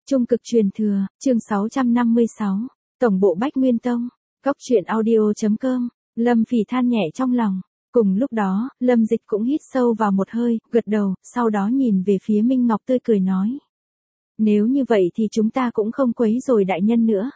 Trung cực truyền thừa, chương 656, Tổng bộ Bách Nguyên Tông, Cốc truyện audio.com, Lâm Phỉ than nhẹ trong lòng. Cùng lúc đó, Lâm Dịch cũng hít sâu vào một hơi, gật đầu, sau đó nhìn về phía Minh Ngọc tươi cười nói. Nếu như vậy thì chúng ta cũng không quấy rầy đại nhân nữa.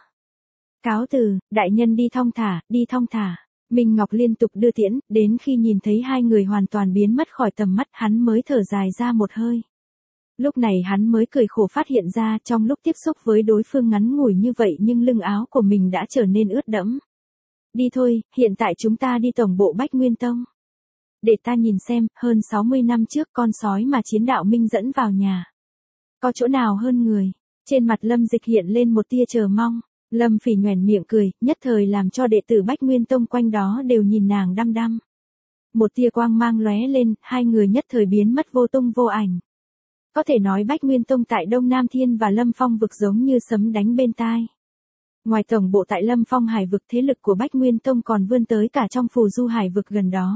Cáo từ, đại nhân đi thong thả, đi thong thả. Minh Ngọc liên tục đưa tiễn, đến khi nhìn thấy hai người hoàn toàn biến mất khỏi tầm mắt hắn mới thở dài ra một hơi. Lúc này hắn mới cười khổ phát hiện ra trong lúc tiếp xúc với đối phương ngắn ngủi như vậy nhưng lưng áo của mình đã trở nên ướt đẫm. Đi thôi, hiện tại chúng ta đi tổng bộ Bách Nguyên Tông. Để ta nhìn xem, hơn 60 năm trước con sói mà Chiến Đạo Minh dẫn vào nhà. Có chỗ nào hơn người? Trên mặt Lâm Dịch hiện lên một tia chờ mong. Lâm Phỉ nhoẻn miệng cười, nhất thời làm cho đệ tử Bách Nguyên Tông quanh đó đều nhìn nàng đăm đăm. Một tia quang mang lóe lên, hai người nhất thời biến mất vô tung vô ảnh. Có thể nói Bách Nguyên Tông tại Đông Nam Thiên và Lâm Phong vực giống như sấm đánh bên tai. Ngoài tổng bộ tại Lâm Phong hải vực, thế lực của Bách Nguyên Tông còn vươn tới cả trong Phù Du hải vực gần đó.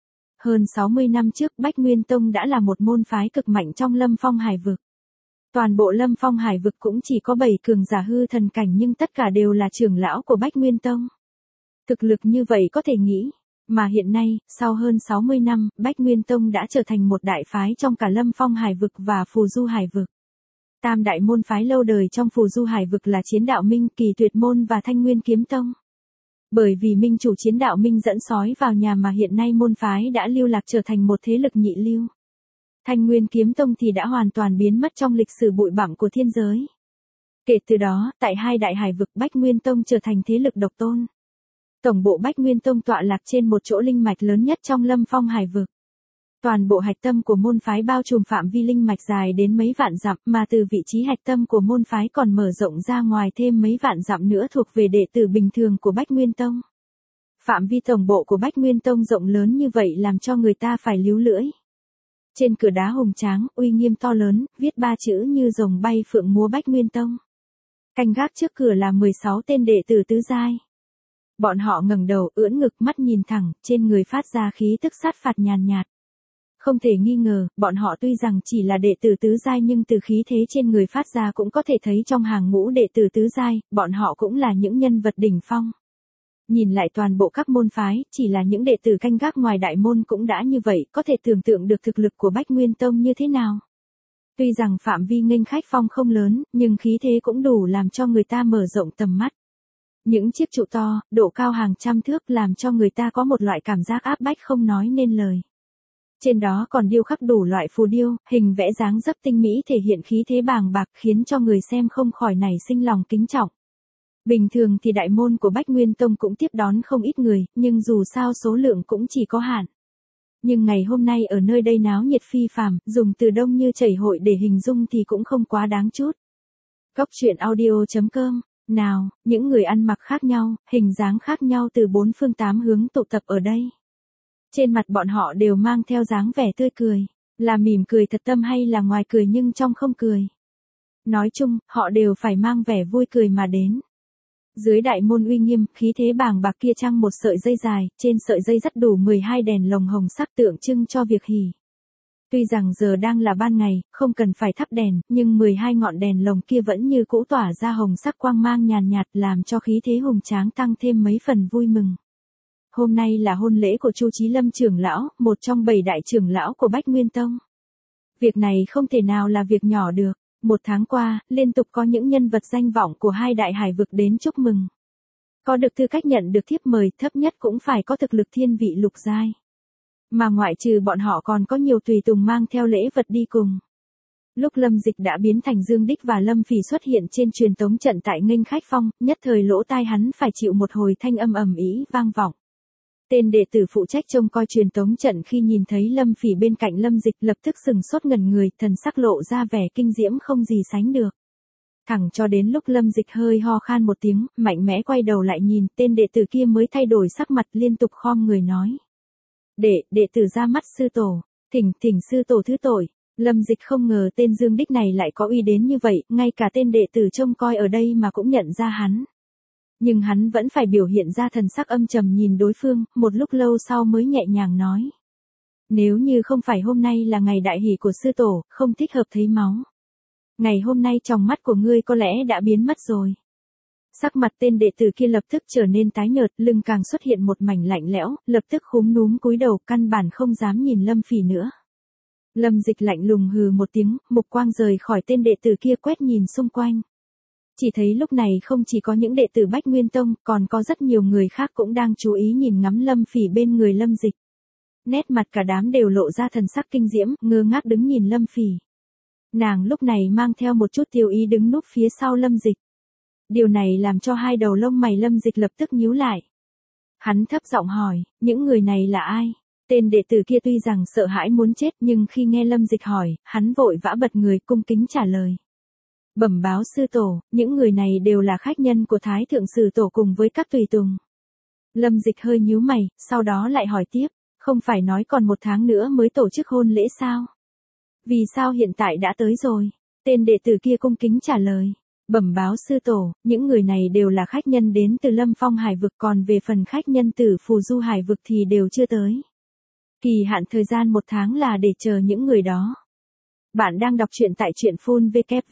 Hơn 60 năm trước Bách Nguyên Tông đã là một môn phái cực mạnh trong Lâm Phong hải vực. Toàn bộ Lâm Phong hải vực cũng chỉ có 7 cường giả hư thần cảnh nhưng tất cả đều là trưởng lão của Bách Nguyên Tông. Thực lực như vậy có thể nghĩ. Mà hiện nay, sau hơn 60 năm, Bách Nguyên Tông đã trở thành một đại phái trong cả Lâm Phong hải vực và Phù Du hải vực. Tam đại môn phái lâu đời trong Phù Du hải vực là Chiến Đạo Minh, Kỳ Tuyệt Môn và Thanh Nguyên Kiếm Tông. Bởi vì minh chủ Chiến Đạo Minh dẫn sói vào nhà mà hiện nay môn phái đã lưu lạc trở thành một thế lực nhị lưu. Thanh Nguyên Kiếm Tông thì đã hoàn toàn biến mất trong lịch sử bụi bặm của thiên giới. Kể từ đó, tại hai đại hải vực Bách Nguyên Tông trở thành thế lực độc tôn. Tổng bộ Bách Nguyên Tông tọa lạc trên một chỗ linh mạch lớn nhất trong Lâm Phong hải vực. Toàn bộ hạch tâm của môn phái bao trùm phạm vi linh mạch dài đến mấy vạn dặm, mà từ vị trí hạch tâm của môn phái còn mở rộng ra ngoài thêm mấy vạn dặm nữa thuộc về đệ tử bình thường của Bách Nguyên Tông. Phạm vi tổng bộ của Bách Nguyên Tông rộng lớn như vậy làm cho người ta phải líu lưỡi. Trên cửa đá hùng tráng, uy nghiêm to lớn, viết 3 chữ như rồng bay phượng múa Bách Nguyên Tông. Canh gác trước cửa là 16 tên đệ tử tứ giai. Bọn họ ngẩng đầu, ưỡn ngực, mắt nhìn thẳng, trên người phát ra khí tức sát phạt nhàn nhạt. Không thể nghi ngờ, bọn họ tuy rằng chỉ là đệ tử tứ giai nhưng từ khí thế trên người phát ra cũng có thể thấy trong hàng ngũ đệ tử tứ giai, bọn họ cũng là những nhân vật đỉnh phong. Nhìn lại toàn bộ các môn phái, chỉ là những đệ tử canh gác ngoài đại môn cũng đã như vậy, có thể tưởng tượng được thực lực của Bách Nguyên Tông như thế nào. Tuy rằng phạm vi nghênh khách phong không lớn, nhưng khí thế cũng đủ làm cho người ta mở rộng tầm mắt. Những chiếc trụ to, độ cao hàng trăm thước làm cho người ta có một loại cảm giác áp bách không nói nên lời. Trên đó còn điêu khắc đủ loại phù điêu, hình vẽ dáng dấp tinh mỹ thể hiện khí thế bàng bạc khiến cho người xem không khỏi nảy sinh lòng kính trọng. Bình thường thì đại môn của Bách Nguyên Tông cũng tiếp đón không ít người, nhưng dù sao số lượng cũng chỉ có hạn. Nhưng ngày hôm nay ở nơi đây náo nhiệt phi phàm, dùng từ đông như chảy hội để hình dung thì cũng không quá đáng chút. Cốc truyện audio.com. Nào, những người ăn mặc khác nhau, hình dáng khác nhau từ 4 phương 8 hướng tụ tập ở đây. Trên mặt bọn họ đều mang theo dáng vẻ tươi cười, là mỉm cười thật tâm hay là ngoài cười nhưng trong không cười. Nói chung, họ đều phải mang vẻ vui cười mà đến. Dưới đại môn uy nghiêm, khí thế bàng bạc kia trăng một sợi dây dài, trên sợi dây dắt đủ 12 đèn lồng hồng sắc tượng trưng cho việc hỉ. Tuy rằng giờ đang là ban ngày, không cần phải thắp đèn, nhưng 12 ngọn đèn lồng kia vẫn như cũ tỏa ra hồng sắc quang mang nhàn nhạt làm cho khí thế hùng tráng tăng thêm mấy phần vui mừng. Hôm nay là hôn lễ của Chu Chí Lâm trưởng lão, một trong 7 đại trưởng lão của Bách Nguyên Tông. Việc này không thể nào là việc nhỏ được. Một tháng qua, liên tục có những nhân vật danh vọng của hai đại hải vực đến chúc mừng. Có được tư cách nhận được thiếp mời thấp nhất cũng phải có thực lực thiên vị lục giai. Mà ngoại trừ bọn họ còn có nhiều tùy tùng mang theo lễ vật đi cùng. Lúc Lâm Dịch đã biến thành Dương Đích và Lâm Phỉ xuất hiện trên truyền tống trận tại nghênh khách phong, nhất thời lỗ tai hắn phải chịu một hồi thanh âm ầm ĩ vang vọng. Tên đệ tử phụ trách trông coi truyền tống trận khi nhìn thấy Lâm Phỉ bên cạnh Lâm Dịch lập tức sừng sốt ngẩn người, thần sắc lộ ra vẻ kinh diễm không gì sánh được. Thẳng cho đến lúc Lâm Dịch hơi ho khan một tiếng, mạnh mẽ quay đầu lại nhìn, tên đệ tử kia mới thay đổi sắc mặt liên tục khom người nói. Đệ tử ra mắt sư tổ, thỉnh sư tổ thứ tội. Lâm Dịch không ngờ tên Dương Đích này lại có uy đến như vậy, ngay cả tên đệ tử trông coi ở đây mà cũng nhận ra hắn. Nhưng hắn vẫn phải biểu hiện ra thần sắc âm trầm nhìn đối phương, một lúc lâu sau mới nhẹ nhàng nói. Nếu như không phải hôm nay là ngày đại hỷ của sư tổ, không thích hợp thấy máu. ngày hôm nay tròng mắt của ngươi có lẽ đã biến mất rồi. Sắc mặt tên đệ tử kia lập tức trở nên tái nhợt, lưng càng xuất hiện một mảnh lạnh lẽo, lập tức khúm núm cúi đầu, căn bản không dám nhìn Lâm Phỉ nữa. Lâm Dịch lạnh lùng hừ một tiếng, mục quang rời khỏi tên đệ tử kia quét nhìn xung quanh. Chỉ thấy lúc này không chỉ có những đệ tử Bách Nguyên Tông, còn có rất nhiều người khác cũng đang chú ý nhìn ngắm Lâm Phỉ bên người Lâm Dịch. Nét mặt cả đám đều lộ ra thần sắc kinh diễm, ngơ ngác đứng nhìn Lâm Phỉ. Nàng lúc này mang theo một chút tiêu ý đứng núp phía sau Lâm Dịch. Điều này làm cho hai đầu lông mày Lâm Dịch lập tức nhíu lại. Hắn thấp giọng hỏi, những người này là ai? Tên đệ tử kia tuy rằng sợ hãi muốn chết nhưng khi nghe Lâm Dịch hỏi, hắn vội vã bật người cung kính trả lời. Bẩm báo sư tổ, những người này đều là khách nhân của Thái Thượng Sử Tổ cùng với các tùy tùng. Lâm Dịch hơi nhíu mày, sau đó lại hỏi tiếp, không phải nói còn 1 tháng nữa mới tổ chức hôn lễ sao? Vì sao hiện tại đã tới rồi? Tên đệ tử kia cung kính trả lời. Bẩm báo sư tổ, những người này đều là khách nhân đến từ Lâm Phong Hải Vực, còn về phần khách nhân từ Phù Du Hải Vực thì đều chưa tới. Kỳ hạn thời gian 1 tháng là để chờ những người đó. Bạn đang đọc truyện tại truyện phun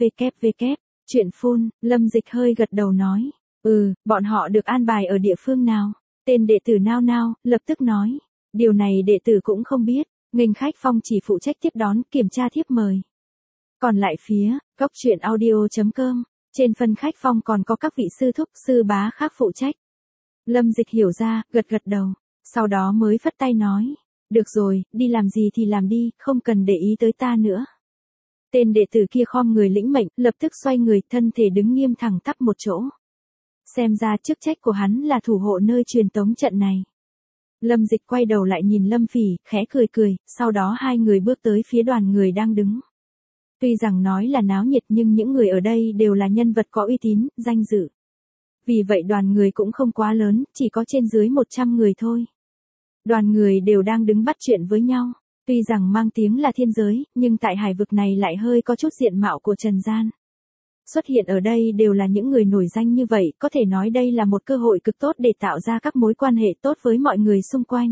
www. Truyện phun, Lâm Dịch hơi gật đầu nói. Bọn họ được an bài ở địa phương nào? Tên đệ tử nao nao, lập tức nói. Điều này đệ tử cũng không biết, nghênh khách phong chỉ phụ trách tiếp đón, kiểm tra thiếp mời. Còn lại phía, góc truyện audio.com, trên phần khách phong còn có các vị sư thúc, sư bá khác phụ trách. Lâm Dịch hiểu ra, gật đầu, sau đó mới phất tay nói. Được rồi, đi làm gì thì làm đi, không cần để ý tới ta nữa. Tên đệ tử kia khom người lĩnh mệnh, lập tức xoay người, thân thể đứng nghiêm thẳng tắp một chỗ. Xem ra chức trách của hắn là thủ hộ nơi truyền tống trận này. Lâm Dịch quay đầu lại nhìn Lâm Phỉ, khẽ cười, sau đó hai người bước tới phía đoàn người đang đứng. Tuy rằng nói là náo nhiệt nhưng những người ở đây đều là nhân vật có uy tín, danh dự. Vì vậy đoàn người cũng không quá lớn, chỉ có trên dưới 100 người thôi. Đoàn người đều đang đứng bắt chuyện với nhau. Tuy rằng mang tiếng là thiên giới, nhưng tại hải vực này lại hơi có chút diện mạo của trần gian. Xuất hiện ở đây đều là những người nổi danh như vậy, có thể nói đây là một cơ hội cực tốt để tạo ra các mối quan hệ tốt với mọi người xung quanh.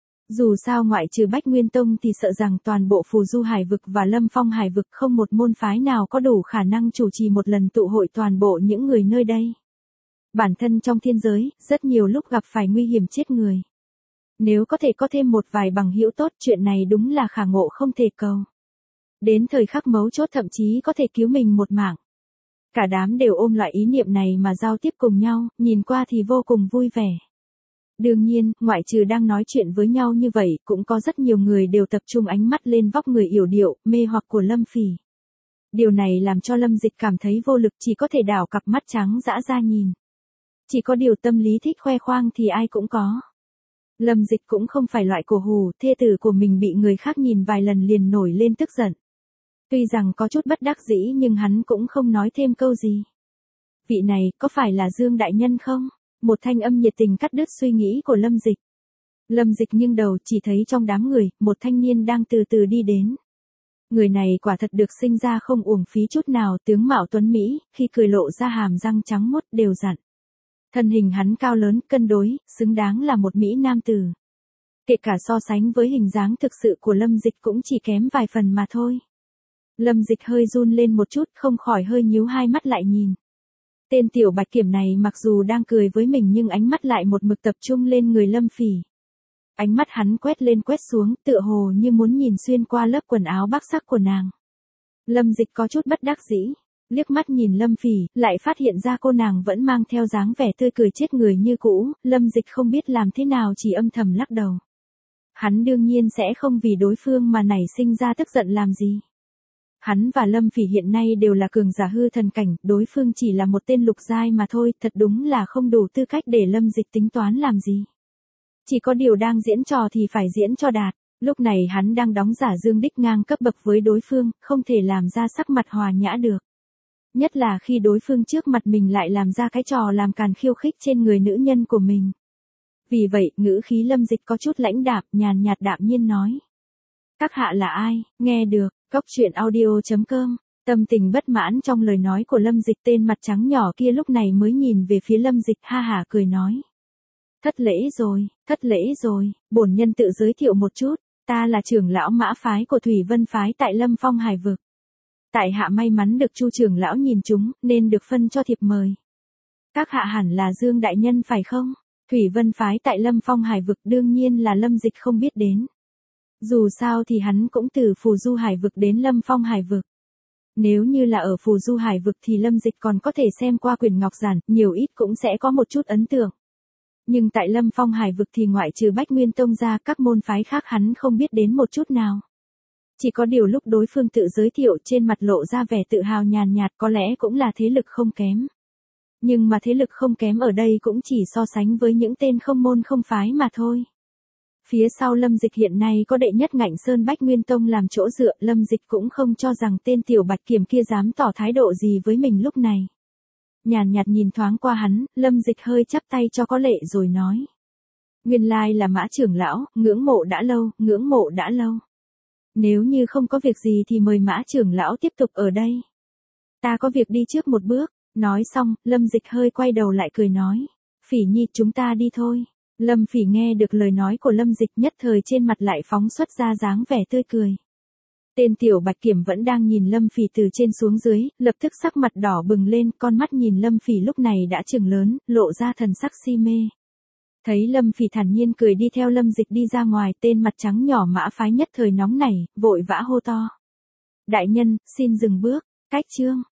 Dù sao ngoại trừ Bách Nguyên Tông thì sợ rằng toàn bộ Phù Du Hải Vực và Lâm Phong Hải Vực không một môn phái nào có đủ khả năng chủ trì một lần tụ hội toàn bộ những người nơi đây. Bản thân trong thiên giới, rất nhiều lúc gặp phải nguy hiểm chết người. Nếu có thể có thêm một vài bằng hữu tốt, chuyện này đúng là khả ngộ không thể cầu. Đến thời khắc mấu chốt thậm chí có thể cứu mình một mạng. Cả đám đều ôm loại ý niệm này mà giao tiếp cùng nhau, nhìn qua thì vô cùng vui vẻ. Đương nhiên, ngoại trừ đang nói chuyện với nhau như vậy, cũng có rất nhiều người đều tập trung ánh mắt lên vóc người yểu điệu, mê hoặc của Lâm Phỉ. Điều này làm cho Lâm Dịch cảm thấy vô lực, chỉ có thể đảo cặp mắt trắng dã ra nhìn. Chỉ có điều tâm lý thích khoe khoang thì ai cũng có. Lâm Dịch cũng không phải loại cổ hủ, thê tử của mình bị người khác nhìn vài lần liền nổi lên tức giận. Tuy rằng có chút bất đắc dĩ nhưng hắn cũng không nói thêm câu gì. Vị này, có phải là Dương Đại Nhân không? Một thanh âm nhiệt tình cắt đứt suy nghĩ của Lâm Dịch. Lâm Dịch nghiêng đầu chỉ thấy trong đám người, một thanh niên đang từ từ đi đến. Người này quả thật được sinh ra không uổng phí chút nào, tướng mạo tuấn Mỹ, khi cười lộ ra hàm răng trắng muốt đều dặn. Thân hình hắn cao lớn, cân đối, xứng đáng là một Mỹ nam tử. Kể cả so sánh với hình dáng thực sự của Lâm Dịch cũng chỉ kém vài phần mà thôi. Lâm Dịch hơi run lên một chút, không khỏi hơi nhíu hai mắt lại nhìn. Tên tiểu bạch kiểm này mặc dù đang cười với mình nhưng ánh mắt lại một mực tập trung lên người Lâm Phỉ. Ánh mắt hắn quét lên quét xuống, tựa hồ như muốn nhìn xuyên qua lớp quần áo bác sắc của nàng. Lâm Dịch có chút bất đắc dĩ, liếc mắt nhìn Lâm Phỉ, lại phát hiện ra cô nàng vẫn mang theo dáng vẻ tươi cười chết người như cũ, Lâm Dịch không biết làm thế nào chỉ âm thầm lắc đầu. Hắn đương nhiên sẽ không vì đối phương mà nảy sinh ra tức giận làm gì. Hắn và Lâm Phỉ hiện nay đều là cường giả hư thần cảnh, đối phương chỉ là một tên lục giai mà thôi, thật đúng là không đủ tư cách để Lâm Dịch tính toán làm gì. Chỉ có điều đang diễn trò thì phải diễn cho đạt, lúc này hắn đang đóng giả Dương Đích ngang cấp bậc với đối phương, không thể làm ra sắc mặt hòa nhã được. Nhất là khi đối phương trước mặt mình lại làm ra cái trò làm càn khiêu khích trên người nữ nhân của mình. Vì vậy, ngữ khí Lâm Dịch có chút lãnh đạm, nhàn nhạt đạm nhiên nói. Các hạ là ai, nghe được, góc truyện audio.com, tâm tình bất mãn trong lời nói của Lâm Dịch, tên mặt trắng nhỏ kia lúc này mới nhìn về phía Lâm Dịch ha hả cười nói. Thất lễ rồi, bổn nhân tự giới thiệu một chút, ta là trưởng lão mã phái của Thủy Vân phái tại Lâm Phong Hải Vực. Tại hạ may mắn được Chu trưởng lão nhìn chúng, nên được phân cho thiệp mời. Các hạ hẳn là Dương đại nhân phải không? Thủy Vân phái tại Lâm Phong Hải vực đương nhiên là Lâm Dịch không biết đến. Dù sao thì hắn cũng từ Phù Du Hải vực đến Lâm Phong Hải vực. Nếu như là ở Phù Du Hải vực thì Lâm Dịch còn có thể xem qua quyển ngọc giản, nhiều ít cũng sẽ có một chút ấn tượng. Nhưng tại Lâm Phong Hải vực thì ngoại trừ Bách Nguyên Tông ra, các môn phái khác hắn không biết đến một chút nào. Chỉ có điều lúc đối phương tự giới thiệu trên mặt lộ ra vẻ tự hào nhàn nhạt, có lẽ cũng là thế lực không kém. Nhưng mà thế lực không kém ở đây cũng chỉ so sánh với những tên không môn không phái mà thôi. Phía sau Lâm Dịch hiện nay có đệ nhất Ngạnh Sơn Bách Nguyên Tông làm chỗ dựa, Lâm Dịch cũng không cho rằng tên tiểu Bạch Kiểm kia dám tỏ thái độ gì với mình lúc này. Nhàn nhạt nhìn thoáng qua hắn, Lâm Dịch hơi chắp tay cho có lệ rồi nói. Nguyên lai là Mã trưởng lão, ngưỡng mộ đã lâu, ngưỡng mộ đã lâu. Nếu như không có việc gì thì mời Mã trưởng lão tiếp tục ở đây. Ta có việc đi trước một bước. Nói xong, Lâm Dịch hơi quay đầu lại cười nói. Phỉ Nhi, chúng ta đi thôi. Lâm Phỉ nghe được lời nói của Lâm Dịch nhất thời trên mặt lại phóng xuất ra dáng vẻ tươi cười. Tên tiểu Bạch Kiểm vẫn đang nhìn Lâm Phỉ từ trên xuống dưới, lập tức sắc mặt đỏ bừng lên, con mắt nhìn Lâm Phỉ lúc này đã trừng lớn, lộ ra thần sắc si mê. Thấy Lâm Phỉ thản nhiên cười đi theo Lâm Dịch đi ra ngoài, tên mặt trắng nhỏ Mã phái nhất thời nóng nảy, vội vã hô to. Đại nhân, xin dừng bước, cách chương.